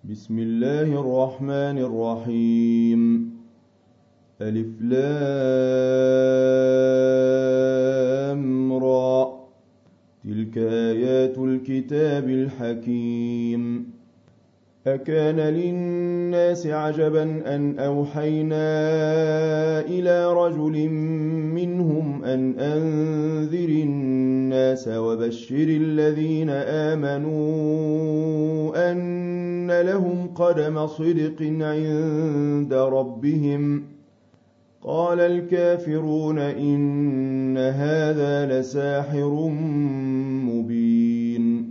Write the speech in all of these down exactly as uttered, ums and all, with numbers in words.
بسم الله الرحمن الرحيم. ألف لام را. تلك آيات الكتاب الحكيم. أكان للناس عجبا أن أوحينا إلى رجل منهم أن أنذر الناس وبشر الذين آمنوا أن لهم قدم صدق عند ربهم. قال الكافرون إن هذا لساحر مبين.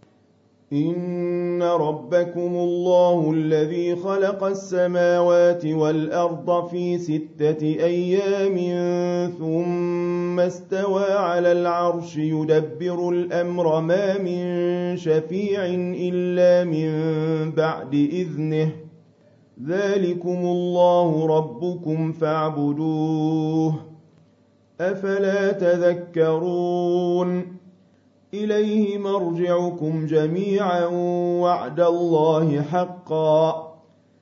إن ربكم الله الذي خلق السماوات والأرض في ستة أيام ثم استوى على العرش يدبر الأمر ما من شفيع إلا من بعد إذنه. ذلكم الله ربكم فاعبدوه أفلا تذكرون. إليه مرجعكم جميعا وعد الله حقا.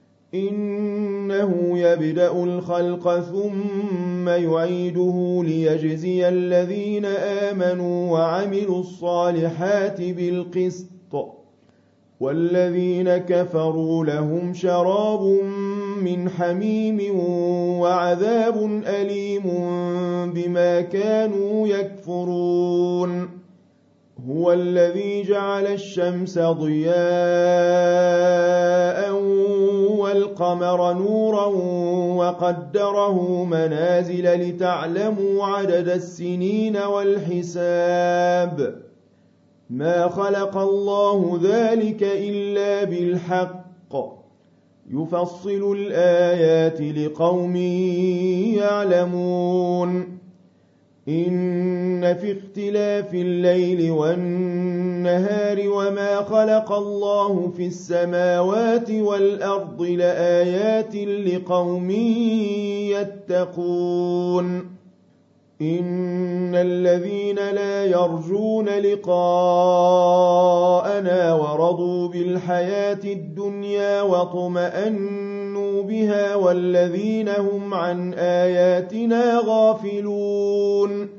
إنه يبدأ الخلق ثم يعيده ليجزي الذين آمنوا وعملوا الصالحات بالقسط، والذين كفروا لهم شراب من حميم وعذاب أليم بما كانوا يكفرون. هو الذي جعل الشمس ضياء والقمر نورا وقدره منازل لتعلموا عدد السنين والحساب. ما خلق الله ذلك إلا بالحق. يفصل الآيات لقوم يعلمون. إن في اختلاف الليل والنهار وما خلق الله في السماوات والأرض لآيات لقوم يتقون. إن الذين لا يرجون لقاءنا ورضوا بالحياة الدنيا واطمأنوا بها والذين هم عن آياتنا غافلون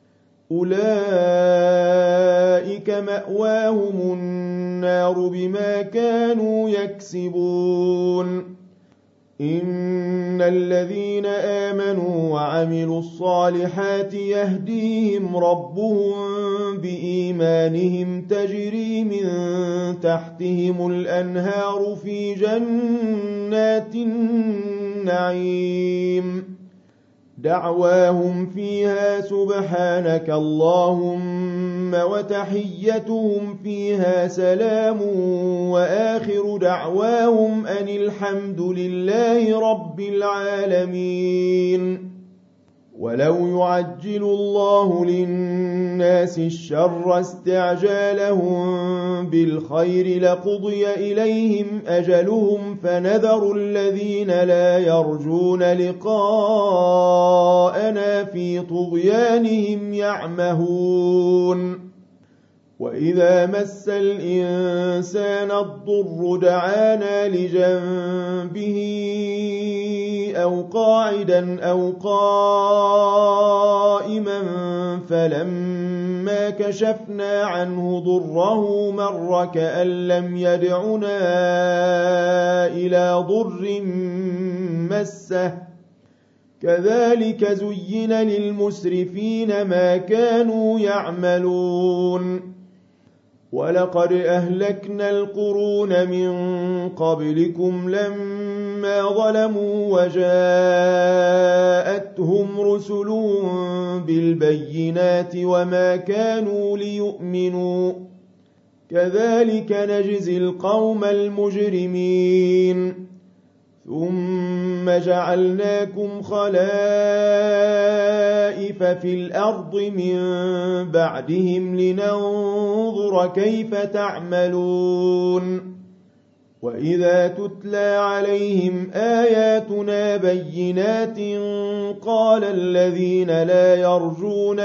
أولئك مأواهم النار بما كانوا يكسبون. إن الذين آمنوا وعملوا الصالحات يهديهم ربهم بإيمانهم تجري من تحتهم الأنهار في جنات النعيم. دعواهم فيها سبحانك اللهم وتحيتهم فيها سلام وآخر دعواهم أن الحمد لله رب العالمين. ولو يعجل الله للناس الشر استعجالهم بالخير لقضي إليهم أجلهم فنذر الذين لا يرجون لقاءنا في طغيانهم يعمهون. وإذا مس الإنسان الضر دعانا لجنبه أو قاعدا أو قائما فلما كشفنا عنه ضره مر كأن لم يدعنا إلى ضر مسه. كذلك زين للمسرفين ما كانوا يعملون. ولقد أهلكنا القرون من قبلكم لما ظلموا وجاءتهم رسلهم بالبينات وما كانوا ليؤمنوا. كذلك نجزي القوم المجرمين. ثم جعلناكم خلائف في الأرض من بعدهم لننظر كيف تعملون. وإذا تتلى عليهم آياتنا بينات قال الذين لا يرجون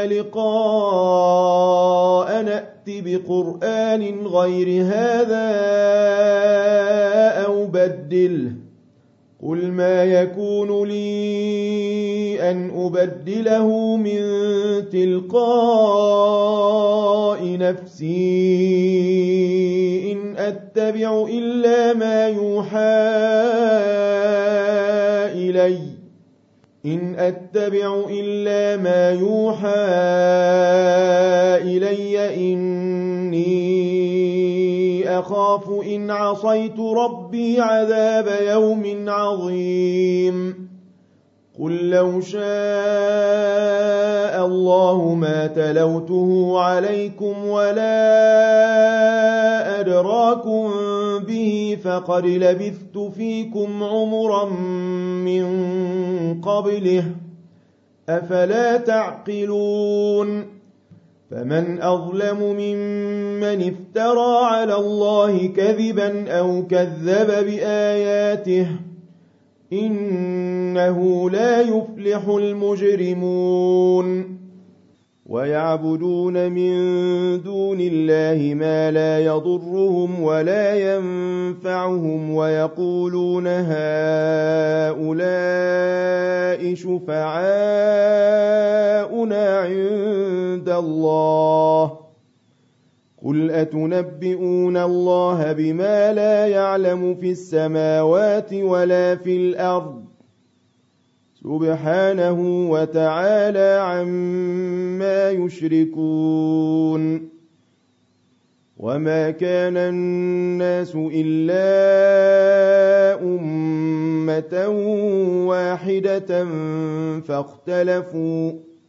لقاء نأت بقرآن غير هذا أبدله قل ما يكون لي أن أبدله من تلقاء نفسي إن أتبع إلا ما يوحى إلي إن أتبع إلا ما يوحى إلي إني أخاف إن عصيت ربي عذاب يوم عظيم قل لو شاء الله ما تلوته عليكم ولا أدراكم به فقد لبثت فيكم عمرا من قبله أفلا تعقلون فمن أظلم ممن افترى على الله كذبا أو كذب بآياته إنه لا يفلح المجرمون ويعبدون من دون الله ما لا يضرهم ولا ينفعهم ويقولون هؤلاء شفعاؤنا عند الله قل أتنبئون الله بما لا يعلم في السماوات ولا في الأرض سبحانه وتعالى عما يشركون وما كان الناس إلا أمة واحدة فاختلفوا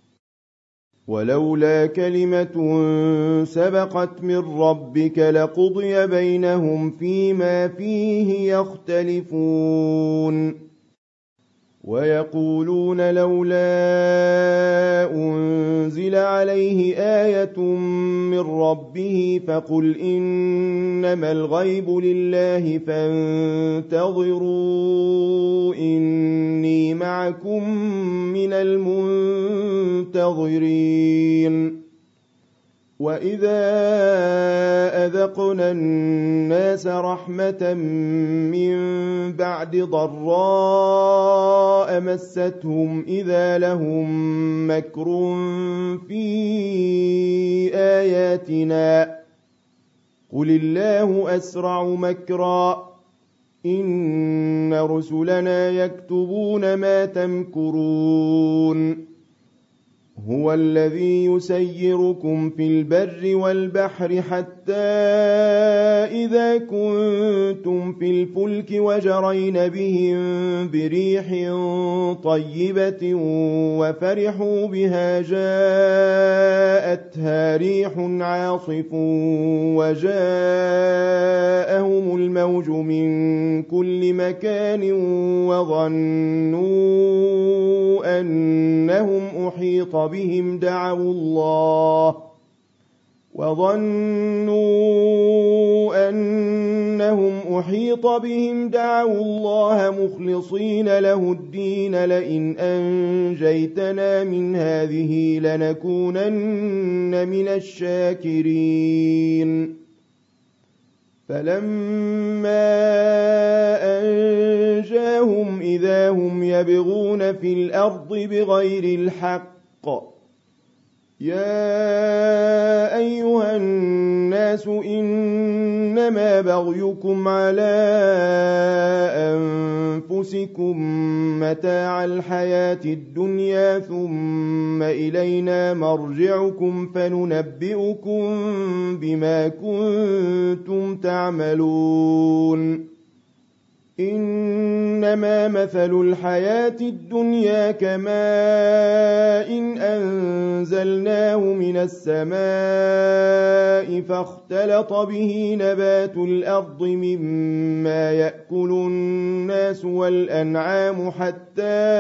ولولا كلمة سبقت من ربك لقضي بينهم فيما فيه يختلفون ويقولون لولا أنزل عليه آية من ربه فقل إنما الغيب لله فانتظروا إني معكم من المنتظرين وإذا أذقنا الناس رحمة من بعد ضراء مستهم إذا لهم مكر في آياتنا قل الله أسرع مكرا إن رسلنا يكتبون ما تمكرون هو الذي يسيركم في البر والبحر حتى إذا كنتم في الفلك وجرين بهم بريح طيبة وفرحوا بها جاءتها ريح عاصف وجاءهم الموج من كل مكان وظنوا أنهم أحيط بهم دعوا الله وظنوا أنهم أحيط بهم دعوا الله مخلصين له الدين لئن أنجيتنا من هذه لنكونن من الشاكرين فلما أنجاهم إذا هم يبغون في الأرض بغير الحق يا أيها الناس إنما بغيكم على أنفسكم متاع الحياة الدنيا ثم إلينا مرجعكم فننبئكم بما كنتم تعملون إنما مثل الحياة الدنيا كماء إن أنزلناه من السماء فاختلط به نبات الأرض مما يأكل الناس والأنعام حتى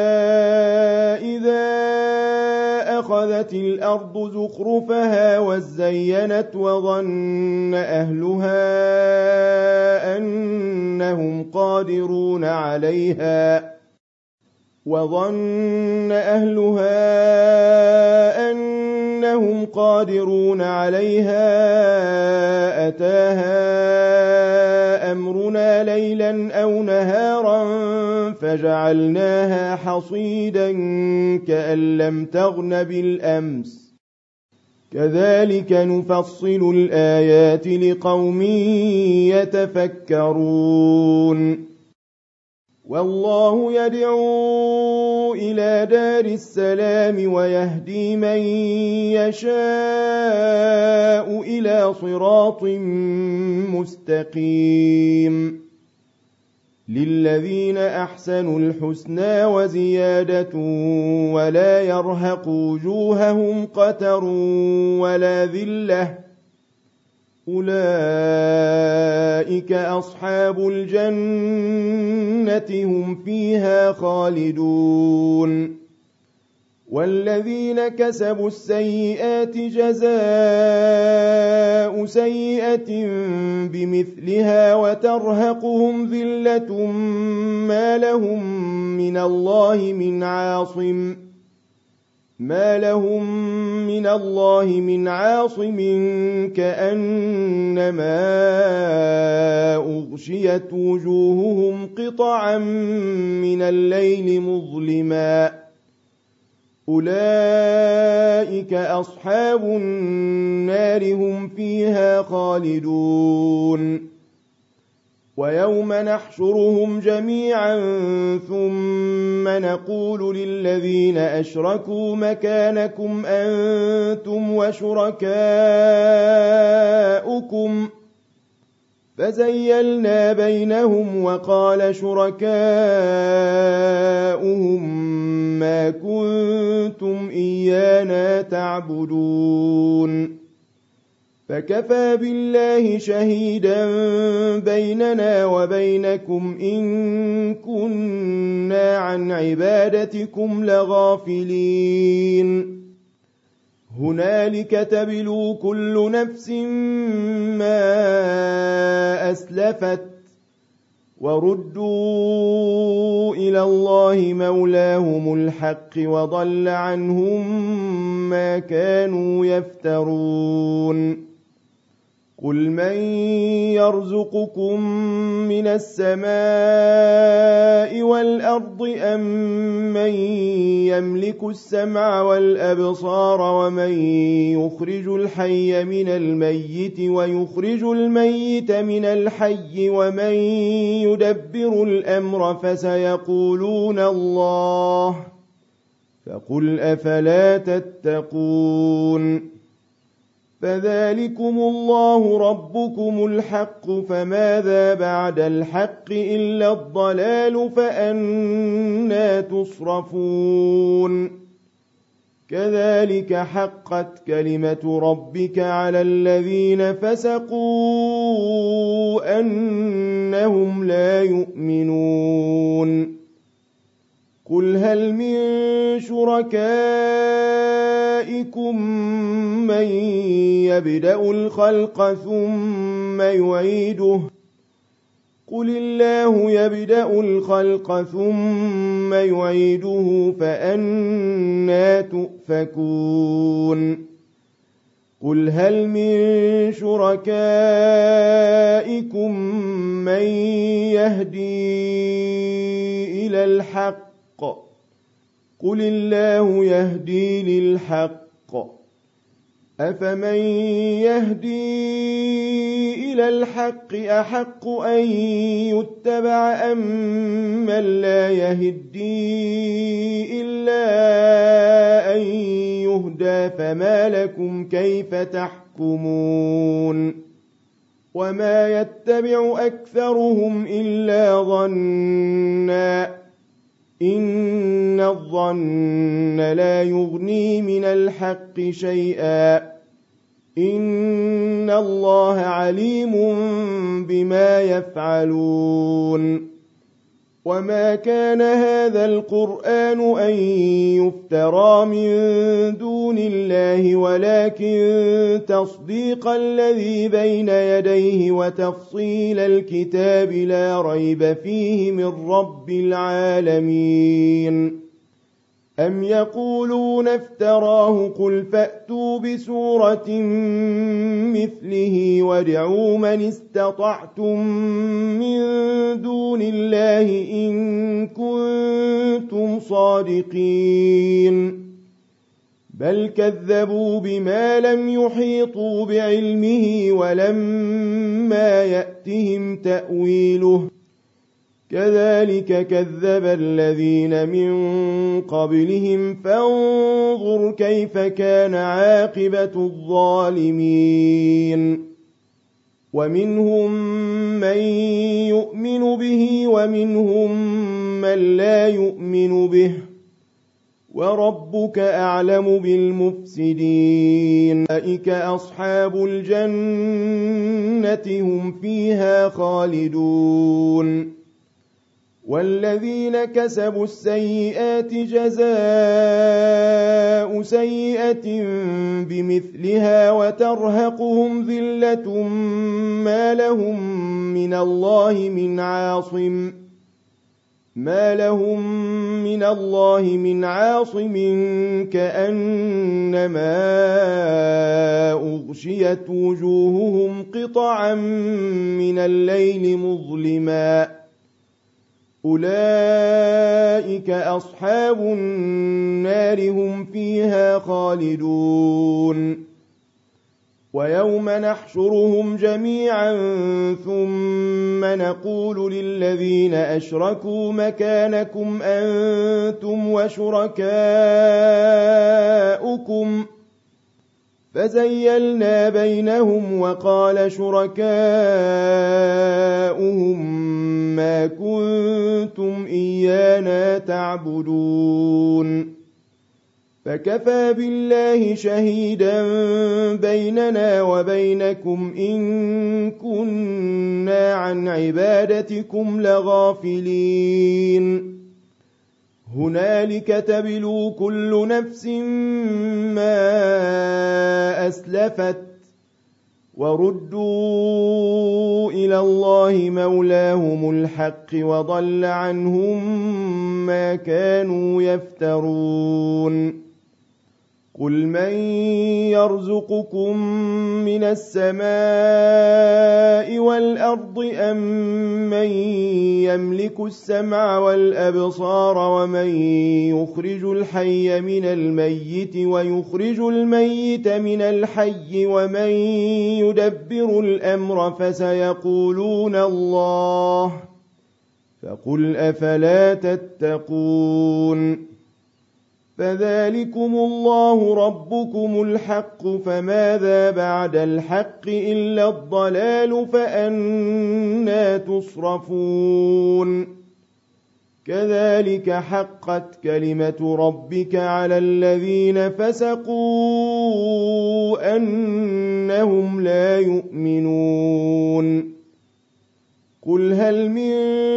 إذا أخذت الأرض زخرفها وزينت وظن أهلها أنهم قادرون عليها وظن أهلها أنهم قادرون عليها أتاها أمرنا ليلا أو نهارا فجعلناها حصيدا كأن لم تغن بالأمس كذلك نفصل الآيات لقوم يتفكرون والله يدعو إلى دار السلام ويهدي من يشاء إلى صراط مستقيم للذين أحسنوا الحسنى وزيادة ولا يرهق وجوههم قتر ولا ذلة أولئك أصحاب الجنة هم فيها خالدون والذين كسبوا السيئات جزاء سيئة بمثلها وترهقهم ذلة ما لهم من الله من عاصم ما لهم من الله من عاصم كأنما أغشيت وجوههم قطعا من الليل مظلما أولئك أصحاب النار هم فيها خالدون ويوم نحشرهم جميعا ثم نقول للذين أشركوا مكانكم أنتم وشركاؤكم فزيلنا بينهم وقال شركاؤهم ما كنتم إيانا تعبدون فكفى بالله شهيدا بيننا وبينكم إن كنا عن عبادتكم لغافلين هنالك تبلو كل نفس ما أسلفت وردوا إلى الله مولاهم الحق وضل عنهم ما كانوا يفترون قل من يرزقكم من السماء والأرض أم من يملك السمع والأبصار ومن يخرج الحي من الميت ويخرج الميت من الحي ومن يدبر الأمر فسيقولون الله فقل أفلا تتقون فذلكم الله ربكم الحق فماذا بعد الحق إلا الضلال فأنى تصرفون كذلك حقت كلمة ربك على الذين فسقوا أنهم لا يؤمنون قل هل من شركائكم من يبدأ الخلق ثم يعيده قل الله يبدأ الخلق ثم يعيده فأنى تؤفكون قل هل من شركائكم من يهدي إلى الحق قل الله يهدي للحق أفمن يهدي إلى الحق أحق أن يتبع أم من لا يهدي إلا أن يهدى فما لكم كيف تحكمون وما يتبع أكثرهم إلا ظنّا إن الظن لا يغني من الحق شيئا إن الله عليم بما يفعلون وما كان هذا القرآن أن يفترى من دون الله ولكن تصديق الذي بين يديه وتفصيل الكتاب لا ريب فيه من رب العالمين أم يقولون افتراه قل فأتوا بسورة مثله وادعوا من استطعتم من دون الله إن كنتم صادقين بل كذبوا بما لم يحيطوا بعلمه ولما يأتهم تأويله كذلك كذب الذين من قبلهم فانظر كيف كان عاقبة الظالمين ومنهم من يؤمن به ومنهم من لا يؤمن به وربك أعلم بالمفسدين أولئك أصحاب الجنة هم فيها خالدون والذين كسبوا السيئات جزاء سيئة بمثلها وترهقهم ذلة ما لهم من الله من عاصم ما لهم من الله من عاصم كأنما أغشيت وجوههم قطعا من الليل مظلما أولئك أصحاب النار هم فيها خالدون ويوم نحشرهم جميعا ثم نقول للذين أشركوا مكانكم أنتم وشركاؤكم فزيلنا بينهم وقال شركاؤهم ما كنتم إيانا تعبدون فكفى بالله شهيدا بيننا وبينكم إن كنا عن عبادتكم لغافلين هنالك تبلو كل نفس ما أسلفت وردوا إلى الله مولاهم الحق وضل عنهم ما كانوا يفترون قل من يرزقكم من السماء والأرض أم من يملك السمع والأبصار ومن يخرج الحي من الميت ويخرج الميت من الحي ومن يدبر الأمر فسيقولون الله فقل أفلا تتقون فذلكم الله ربكم الحق فماذا بعد الحق إلا الضلال فأنى تصرفون كذلك حقت كلمة ربك على الذين فسقوا أنهم لا يؤمنون قل هل من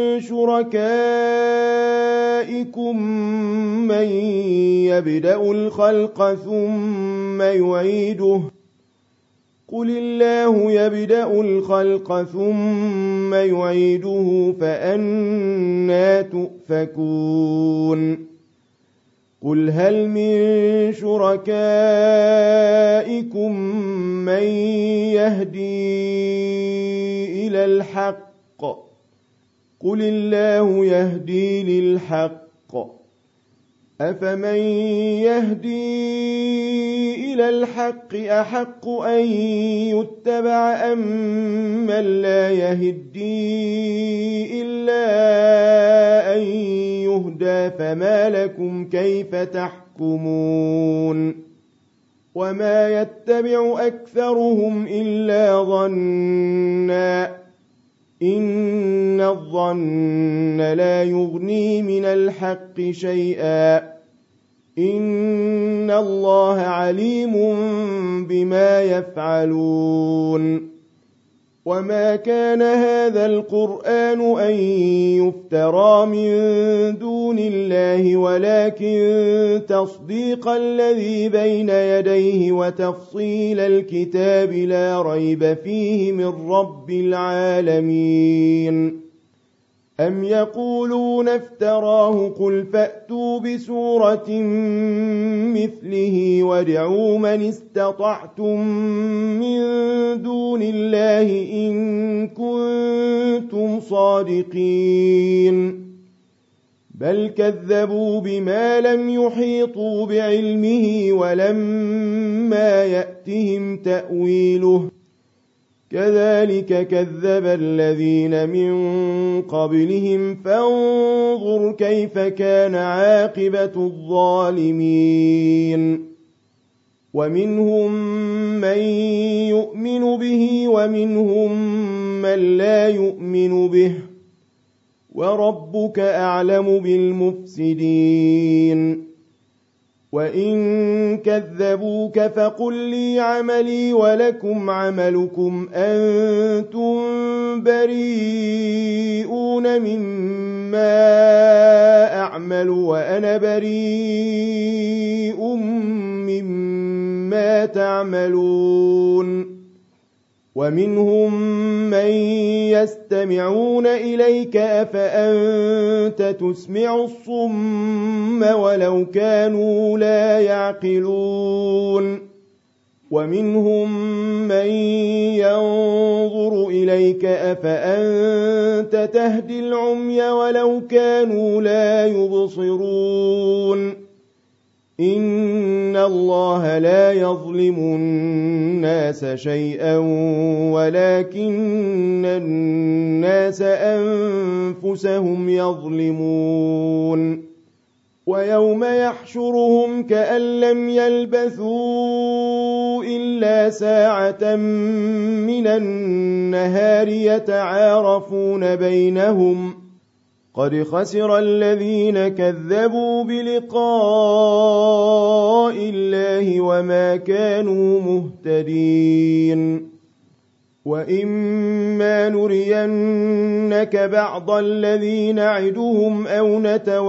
شركائكم من يبدأ الخلق ثم يعيده قل الله يبدأ الخلق ثم يعيده فأنى تؤفكون قل هل من شركائكم من يهدي إلى الحق قل الله يهدي للحق أفمن يهدي إلى الحق أحق أن يتبع أم من لا يهدي إلا أن يهدى فما لكم كيف تحكمون وما يتبع أكثرهم إلا ظنّا إن الظن لا يغني من الحق شيئا إن الله عليم بما يفعلون وما كان هذا القرآن أن يفترى من دون الله ولكن تصديق الذي بين يديه وتفصيل الكتاب لا ريب فيه من رب العالمين أم يقولون افتراه قل فأتوا بسورة مثله وادعوا من استطعتم من دون الله إن كنتم صادقين بل كذبوا بما لم يحيطوا بعلمه ولما يأتهم تأويله كذلك كذب الذين من قبلهم فانظر كيف كان عاقبة الظالمين ومنهم من يؤمن به ومنهم من لا يؤمن به وربك أعلم بالمفسدين وإن كذبوك فقل لي عملي ولكم عملكم أنتم بريئون مما أعمل وأنا بريء مما تعملون ومنهم من يستمعون إليك أفأنت تسمع الصم ولو كانوا لا يعقلون ومنهم من ينظر إليك أفأنت تهدي العمي ولو كانوا لا يبصرون إن الله لا يظلم الناس شيئا ولكن الناس أنفسهم يظلمون ويوم يحشرهم كأن لم يلبثوا إلا ساعة من النهار يتعارفون بينهم قد خسر الذين كذبوا بلقاء الله وما كانوا مهتدين وإما نرينك بعض الذي نعدهم أو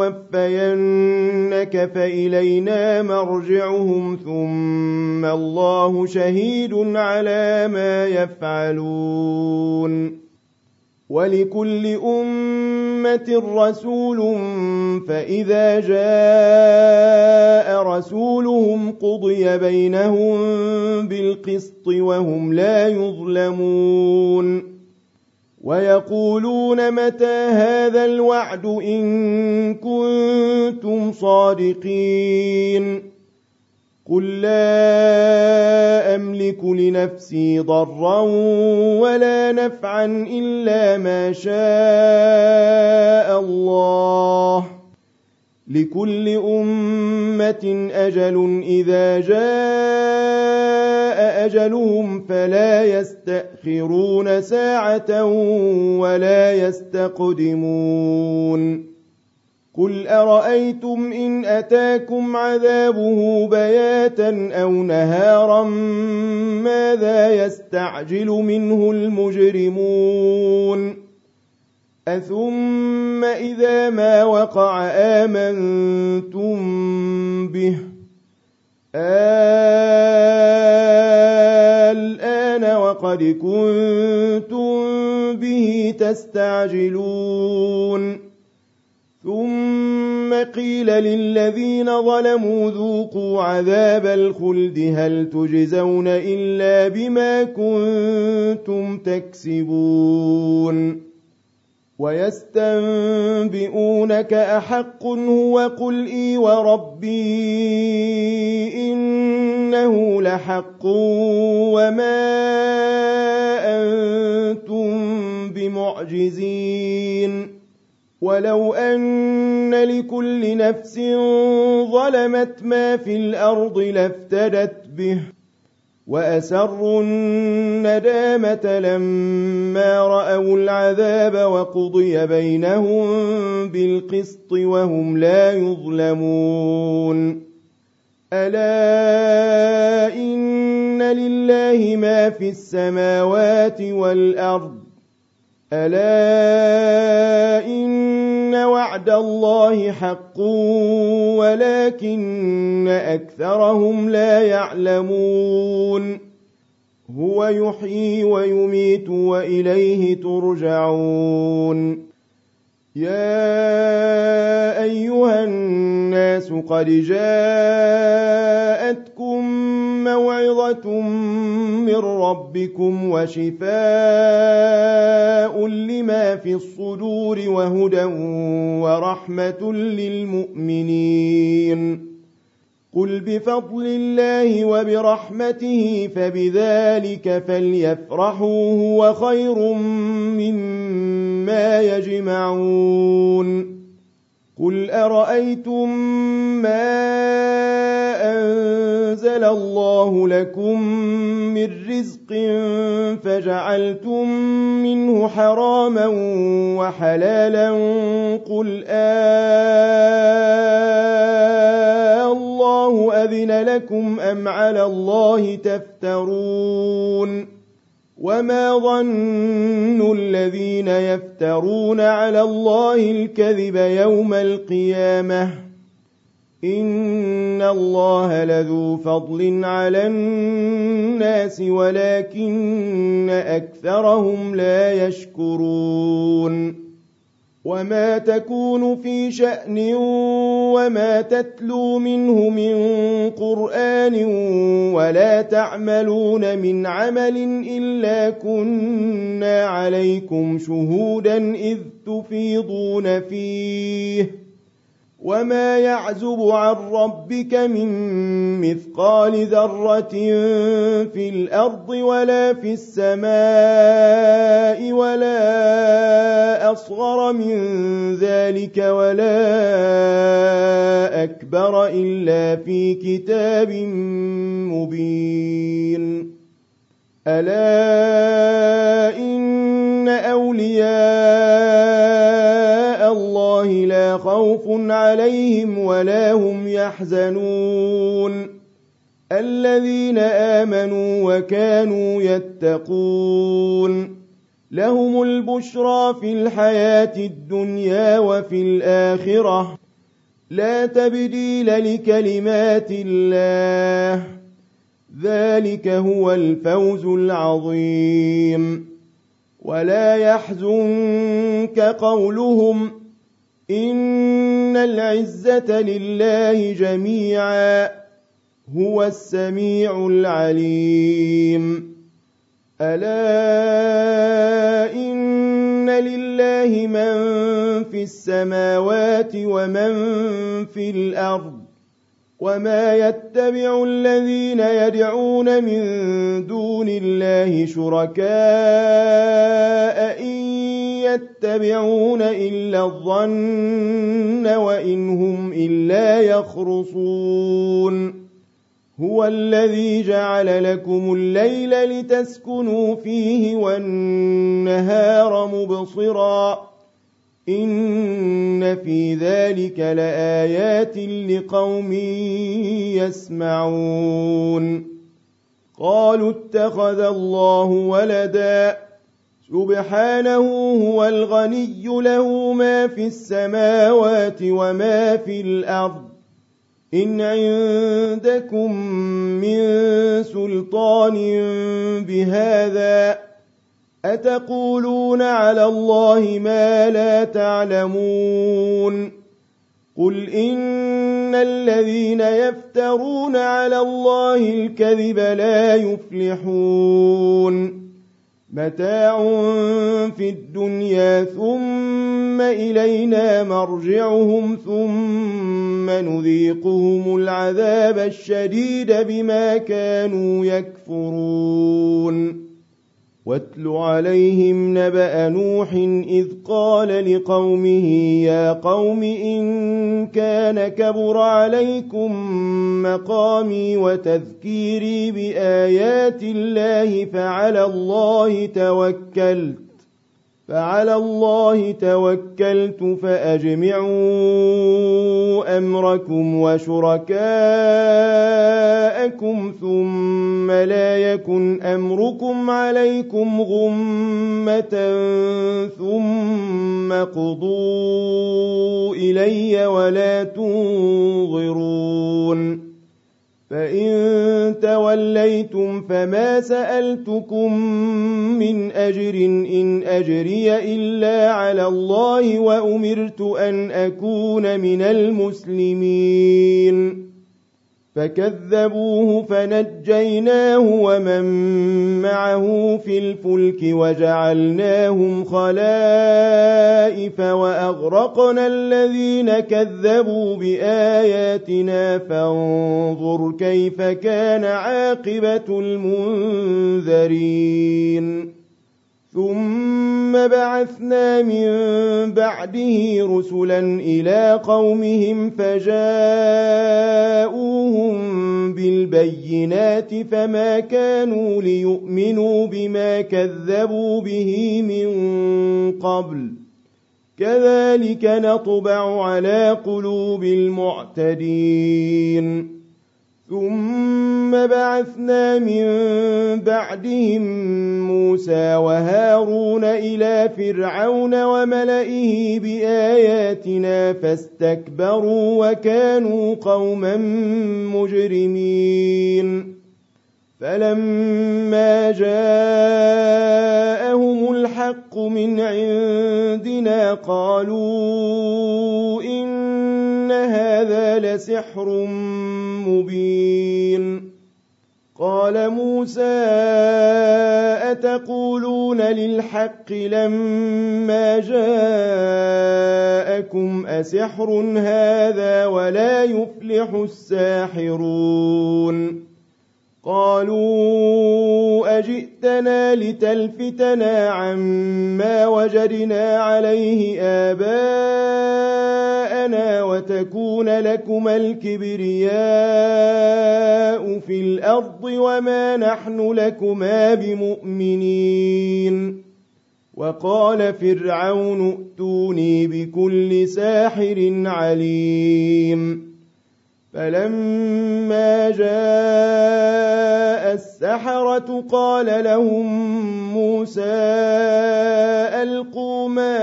نتوفينك فإلينا مرجعهم ثم الله شهيد على ما يفعلون ولكل أمة رسول فإذا جاء رسولهم قضي بينهم بالقسط وهم لا يظلمون ويقولون متى هذا الوعد إن كنتم صادقين قل لا أملك لنفسي ضرا ولا نفعا إلا ما شاء الله لكل أمة أجل إذا جاء أجلهم فلا يستأخرون ساعة ولا يستقدمون قل أرأيتم إن أتاكم عذابه بياتا أو نهارا ماذا يستعجل منه المجرمون أثم إذا ما وقع آمنتم به الآن وقد كنتم به تستعجلون ثم قيل للذين ظلموا ذوقوا عذاب الخلد هل تجزون إلا بما كنتم تكسبون ويستنبئونك أحق هو قل إي وربي إنه لحق وما أنتم بمعجزين ولو أن لكل نفس ظلمت ما في الأرض لافتدت به وأسروا الندامة لما رأوا العذاب وقضي بينهم بالقسط وهم لا يظلمون ألا إن لله ما في السماوات والأرض ألا إن وعد الله حق ولكن أكثرهم لا يعلمون هو يحيي ويميت وإليه ترجعون يا أيها الناس قد جاءتكم موعظة من ربكم وشفاء لما في الصدور وهدى ورحمة للمؤمنين قل بفضل الله وبرحمته فبذلك فليفرحوا هو خير مما يجمعون قل أرأيتم ما أنزل الله لكم من رزق فجعلتم منه حراما وحلالا قل آه الله أذن لكم أم على الله تفترون وما ظن الذين يفترون على الله الكذب يوم القيامة إن الله لذو فضل على الناس ولكن أكثرهم لا يشكرون وما تكون في شأن وما تتلو منه من قرآن ولا تعملون من عمل إلا كنا عليكم شهودا إذ تفيضون فيه وما يعزب عن ربك من مثقال ذرة في الأرض ولا في السماء ولا أصغر من ذلك ولا أكبر إلا في كتاب مبين ألا إن أولياء الله لا خوف عليهم ولا هم يحزنون الذين آمنوا وكانوا يتقون لهم البشرى في الحياة الدنيا وفي الآخرة لا تبديل لكلمات الله ذلك هو الفوز العظيم ولا يحزنك قولهم إن العزة لله جميعا هو السميع العليم ألا إن لله من في السماوات ومن في الأرض وما يتبع الذين يدعون من دون الله شركاء إن يتبعون إلا الظن وإن هم إلا يخرصون هو الذي جعل لكم الليل لتسكنوا فيه والنهار مبصرا إن في ذلك لآيات لقوم يسمعون قالوا اتخذ الله ولدا سبحانه هو الغني له ما في السماوات وما في الأرض إن عندكم من سلطان بهذا أتقولون على الله ما لا تعلمون قل إن الذين يفترون على الله الكذب لا يفلحون متاع في الدنيا ثم إلينا مرجعهم ثم نذيقهم العذاب الشديد بما كانوا يكفرون واتل عليهم نبأ نوح إذ قال لقومه يا قوم إن كان كبر عليكم مقامي وتذكيري بآيات الله فعلى الله توكلت فعلى الله توكلت فأجمعوا أمركم وشركاءكم ثم لا يكن أمركم عليكم غمة ثم قضوا إلي ولا تنظرون فإن توليتم فما سألتكم من أجر إن أجري إلا على الله وأمرت أن أكون من المسلمين فكذبوه فنجيناه ومن معه في الفلك وجعلناهم خلائف وأغرقنا الذين كذبوا بآياتنا فانظر كيف كان عاقبة المنذرين ثم بعثنا من بعده رسلا إلى قومهم فجاءوهم بالبينات فما كانوا ليؤمنوا بما كذبوا به من قبل كذلك نطبع على قلوب المعتدين ثم بعثنا من بعدهم موسى وهارون إلى فرعون وملئه بآياتنا فاستكبروا وكانوا قوما مجرمين فلما جاءهم الحق من عندنا قالوا إن هذا لسحر مبين قال موسى أتقولون للحق لما جاءكم أسحر هذا ولا يفلح الساحرون قالوا أجئتنا لتلفتنا عما وجدنا عليه آباءنا وتكون لكما الكبرياء في الأرض وما نحن لكما بمؤمنين وقال فرعون ائتوني بكل ساحر عليم فلما جاء السحرة قال لهم موسى ألقوا ما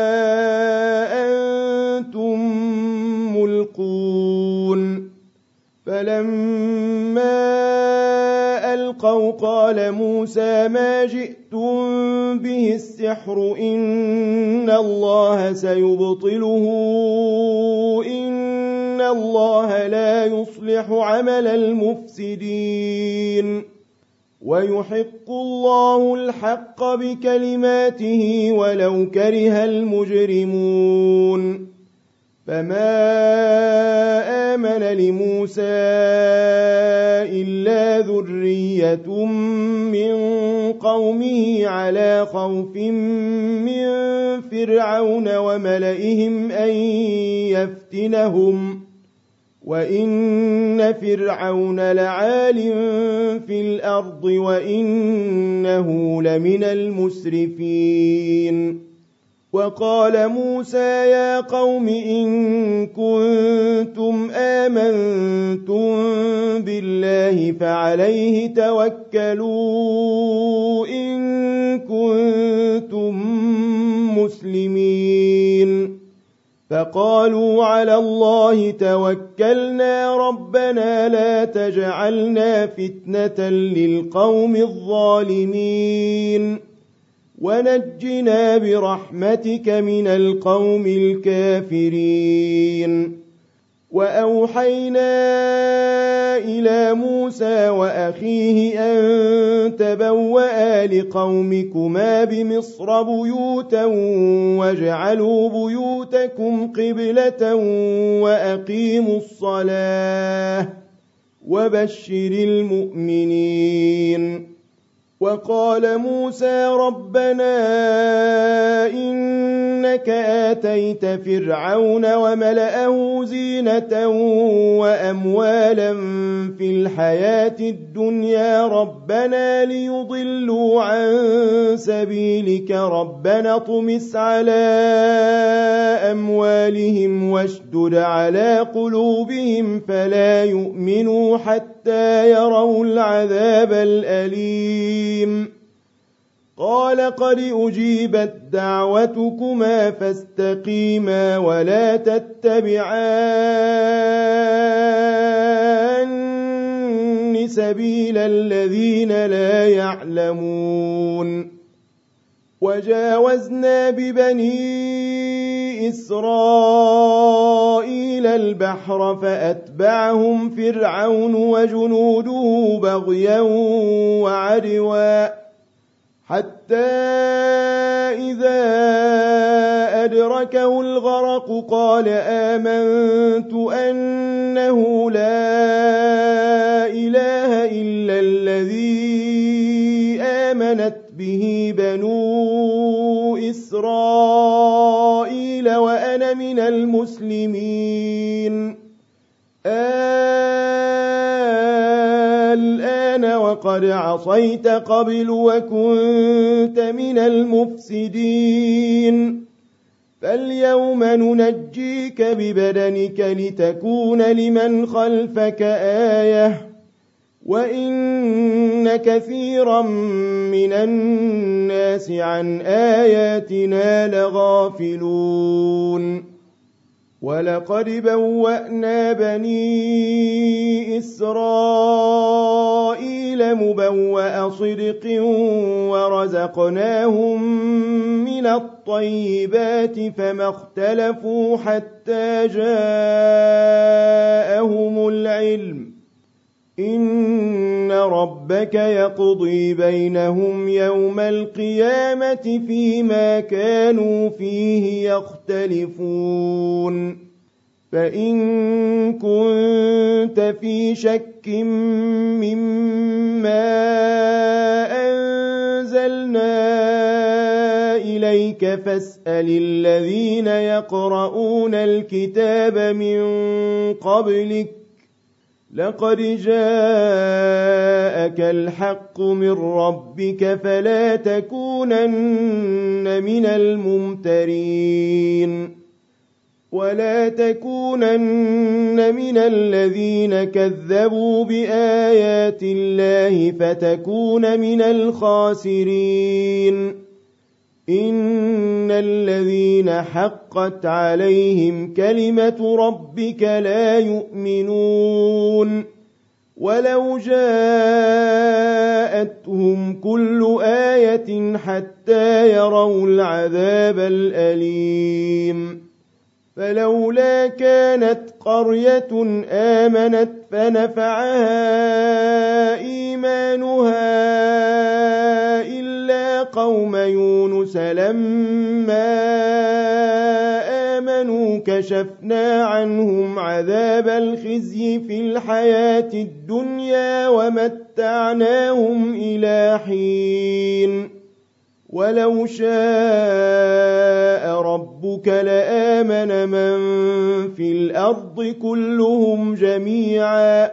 أنتم ملقون فلما ألقوا قال موسى ما جئتم به السحر إن الله سيبطله إن الله لا يصلح عمل المفسدين ويحق الله الحق بكلماته ولو كره المجرمون فما آمن لموسى إلا ذرية من قومه على خوف من فرعون وملئهم أن يفتنهم وإن فرعون لعال في الأرض وإنه لمن المسرفين وقال موسى يا قوم إن كنتم آمنتم بالله فعليه توكلوا إن كنتم مسلمين فقالوا على الله توكلنا ربنا لا تجعلنا فتنة للقوم الظالمين ونجنا برحمتك من القوم الكافرين وأوحينا إلى موسى وأخيه أن تبوأ لقومكما بمصر بيوتا واجعلوا بيوتكم قبلة وأقيموا الصلاة وبشر المؤمنين وقال موسى ربنا إنك آتيت فرعون وملأه زينة وأموالا في الحياة الدنيا ربنا ليضلوا عن سبيلك ربنا اطمس على أموالهم واشدد على قلوبهم فلا يؤمنوا حتى يروا العذاب الأليم قال قد أجيبت دعوتكما فاستقيما ولا تتبعان سبيل الذين لا يعلمون وجاوزنا ببني إسرائيل البحر فأتبعهم فرعون وجنوده بغيا وعدوا حتى إذا أدركه الغرق قال آمنت أنه لا إله إلا الذي آمنت به بنو إسرائيل وأنا من المسلمين الآن وقد عصيت قبل وكنت من المفسدين فاليوم ننجيك ببدنك لتكون لمن خلفك آية وإن كثيرا من الناس عن آياتنا لغافلون ولقد بوأنا بني إسرائيل مبوأ صدق ورزقناهم من الطيبات فما اختلفوا حتى جاءهم العلم إن ربك يقضي بينهم يوم القيامة فيما كانوا فيه يختلفون فإن كنت في شك مما أنزلنا إليك فاسأل الذين يقرؤون الكتاب من قبلك لقد جاءك الحق من ربك فلا تكونن من الممترين ولا تكونن من الذين كذبوا بآيات الله فتكون من الخاسرين إن الذين حقت عليهم كلمة ربك لا يؤمنون ولو جاءتهم كل آية حتى يروا العذاب الأليم فلولا كانت قرية آمنت فنفعها إيمانها إلا قوم يونس لما آمنوا كشفنا عنهم عذاب الخزي في الحياة الدنيا ومتعناهم إلى حين ولو شاء ربك لآمن من في الأرض كلهم جميعا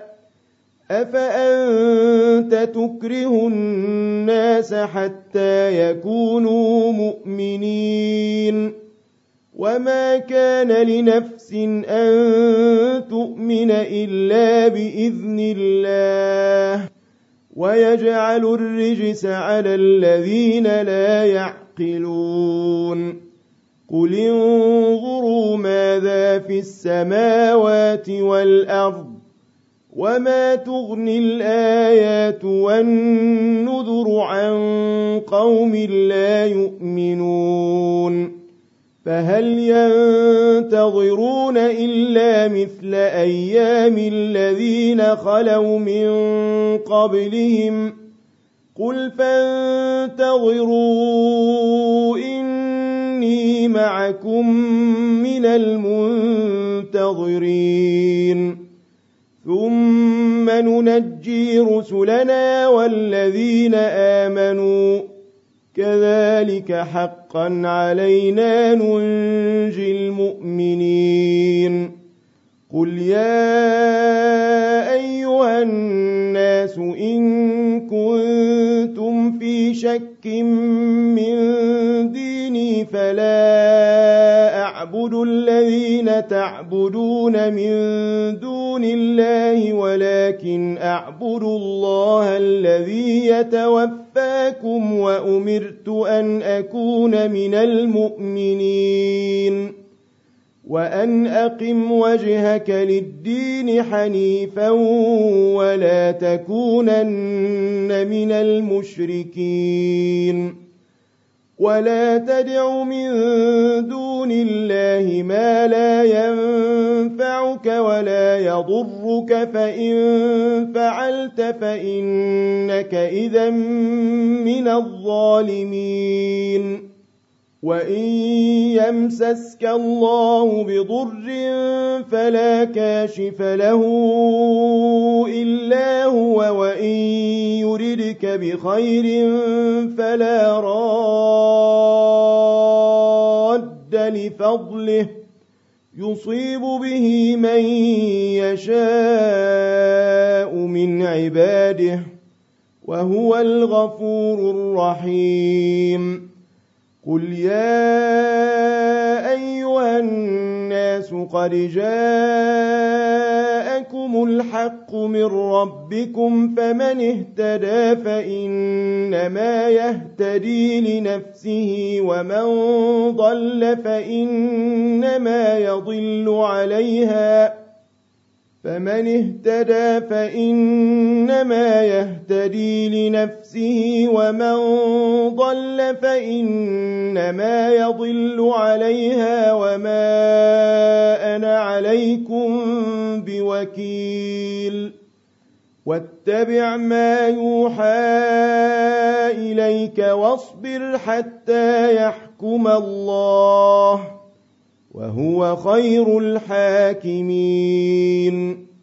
أفأنت تكره الناس حتى يكونوا مؤمنين وما كان لنفس أن تؤمن إلا بإذن الله ويجعل الرجس على الذين لا يعقلون قل انظروا ماذا في السماوات والأرض وما تغني الآيات والنذر عن قوم لا يؤمنون فهل ينتظرون إلا مثل أيام الذين خلوا من قبلهم قل فانتظروا إني معكم من المنتظرين ثم ننجي رسلنا والذين آمنوا كذلك حقا علينا ننجي المؤمنين قل يا أيها الناس إن كنتم في شك من ديني فلا أعبد الذين تعبدون من دون الله ولكن أعبد الله الذي يتوفاكم وأمرت أن أكون من المؤمنين وأن أقم وجهك للدين حنيفا ولا تكونن من المشركين ولا تدع من دون الله ما لا ينفعك ولا يضرك فإن فعلت فإنك إذا من الظالمين وإن يمسسك الله بضر فلا كاشف له إلا هو وإن يردك بخير فلا راد لفضله يصيب به من يشاء من عباده وهو الغفور الرحيم قل يا أيها الناس قد جاءكم الحق من ربكم فمن اهتدى فإنما يهتدي لنفسه ومن ضل فإنما يضل عليها فمن اهتدى فإنما يهتدي لنفسه ومن ضل فإنما يضل عليها وما أنا عليكم بوكيل واتبع ما يوحى إليك واصبر حتى يحكم الله وهو خير الحاكمين